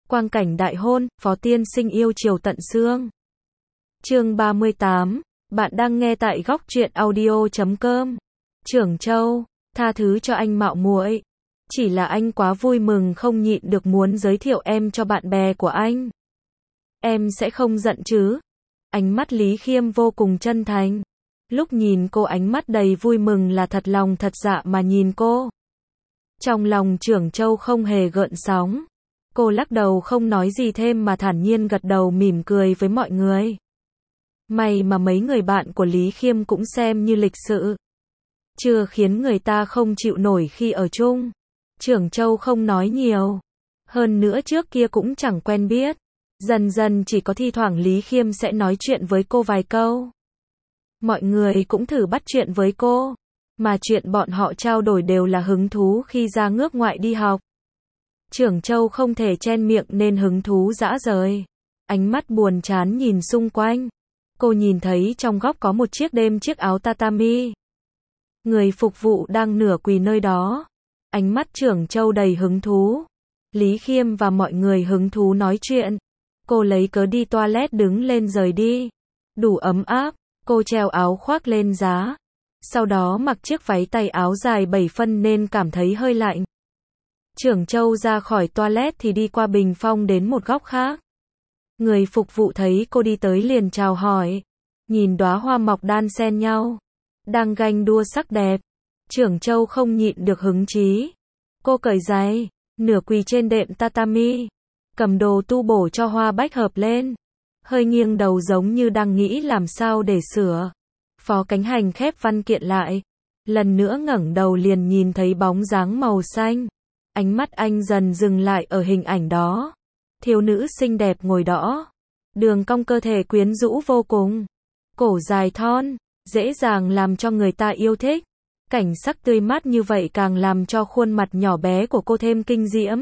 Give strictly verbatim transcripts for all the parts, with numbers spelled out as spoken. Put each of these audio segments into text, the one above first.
Quang cảnh đại hôn, Phó tiên sinh yêu chiều tận xương. Chương ba mươi tám, bạn đang nghe tại góc truyện audio chấm com. Trưởng Châu, tha thứ cho anh mạo muội. Chỉ là anh quá vui mừng không nhịn được muốn giới thiệu em cho bạn bè của anh. Em sẽ không giận chứ? Ánh mắt Lý Khiêm vô cùng chân thành. Lúc nhìn cô ánh mắt đầy vui mừng là thật lòng thật dạ mà nhìn cô. Trong lòng Trưởng Châu không hề gợn sóng. Cô lắc đầu không nói gì thêm mà thản nhiên gật đầu mỉm cười với mọi người. May mà mấy người bạn của Lý Khiêm cũng xem như lịch sự. Chưa khiến người ta không chịu nổi khi ở chung. Trưởng Châu không nói nhiều. Hơn nữa trước kia cũng chẳng quen biết. Dần dần chỉ có thi thoảng Lý Khiêm sẽ nói chuyện với cô vài câu. Mọi người cũng thử bắt chuyện với cô. Mà chuyện bọn họ trao đổi đều là hứng thú khi ra nước ngoại đi học. Trưởng Châu không thể chen miệng nên hứng thú dã rời. Ánh mắt buồn chán nhìn xung quanh. Cô nhìn thấy trong góc có một chiếc đêm chiếc áo tatami. Người phục vụ đang nửa quỳ nơi đó. Ánh mắt Trưởng Châu đầy hứng thú. Lý Khiêm và mọi người hứng thú nói chuyện. Cô lấy cớ đi toilet đứng lên rời đi. Đủ ấm áp, cô treo áo khoác lên giá. Sau đó mặc chiếc váy tay áo dài bảy phân nên cảm thấy hơi lạnh. Trưởng Châu ra khỏi toilet thì đi qua bình phong đến một góc khác. Người phục vụ thấy cô đi tới liền chào hỏi. Nhìn đóa hoa mọc đan xen nhau. Đang ganh đua sắc đẹp. Trưởng Châu không nhịn được hứng chí. Cô cởi giày, nửa quỳ trên đệm tatami. Cầm đồ tu bổ cho hoa bách hợp lên. Hơi nghiêng đầu giống như đang nghĩ làm sao để sửa. Phó Cánh Hành khép văn kiện lại. Lần nữa ngẩng đầu liền nhìn thấy bóng dáng màu xanh. Ánh mắt anh dần dừng lại ở hình ảnh đó. Thiếu nữ xinh đẹp ngồi đó. Đường cong cơ thể quyến rũ vô cùng. Cổ dài thon, dễ dàng làm cho người ta yêu thích. Cảnh sắc tươi mát như vậy càng làm cho khuôn mặt nhỏ bé của cô thêm kinh diễm.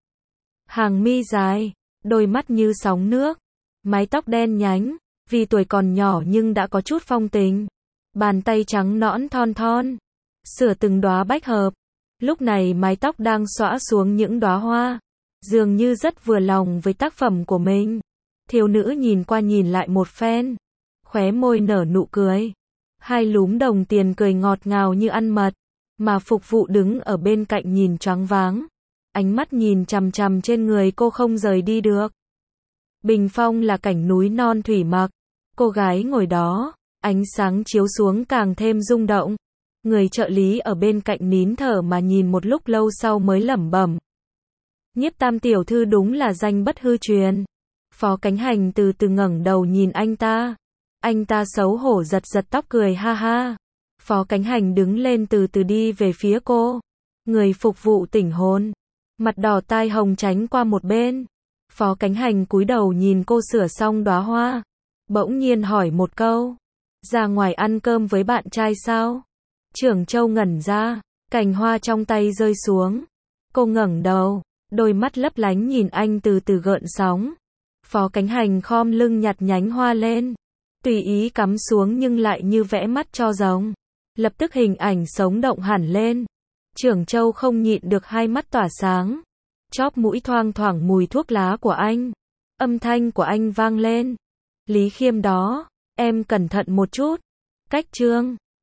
Hàng mi dài, đôi mắt như sóng nước. Mái tóc đen nhánh, vì tuổi còn nhỏ nhưng đã có chút phong tình. Bàn tay trắng nõn thon thon. Sửa từng đóa bách hợp. Lúc này mái tóc đang xõa xuống những đóa hoa. Dường như rất vừa lòng với tác phẩm của mình. Thiếu nữ nhìn qua nhìn lại một phen. Khóe môi nở nụ cười. Hai lúm đồng tiền cười ngọt ngào như ăn mật. Mà phục vụ đứng ở bên cạnh nhìn choáng váng. Ánh mắt nhìn chằm chằm trên người cô không rời đi được. Bình phong là cảnh núi non thủy mặc. Cô gái ngồi đó. Ánh sáng chiếu xuống càng thêm rung động. Người trợ lý ở bên cạnh nín thở mà nhìn một lúc lâu sau mới lẩm bẩm. Nhiếp Tam tiểu thư đúng là danh bất hư truyền. Phó Cánh Hành từ từ ngẩng đầu nhìn anh ta. Anh ta xấu hổ giật giật tóc cười ha ha. Phó Cánh Hành đứng lên từ từ đi về phía cô. Người phục vụ tỉnh hồn. Mặt đỏ tai hồng tránh qua một bên. Phó Cánh Hành cúi đầu nhìn cô sửa xong đóa hoa. Bỗng nhiên hỏi một câu. Ra ngoài ăn cơm với bạn trai sao? Trưởng Châu ngẩn ra. Cành hoa trong tay rơi xuống. Cô ngẩng đầu. Đôi mắt lấp lánh nhìn anh từ từ gợn sóng. Phó Cánh Hành khom lưng nhặt nhánh hoa lên. Tùy ý cắm xuống nhưng lại như vẽ mắt cho rồng. Lập tức hình ảnh sống động hẳn lên. Trưởng Châu không nhịn được hai mắt tỏa sáng. Chóp mũi thoang thoảng mùi thuốc lá của anh. Âm thanh của anh vang lên. Lý Khiêm đó, em cẩn thận một chút. Cách Trương.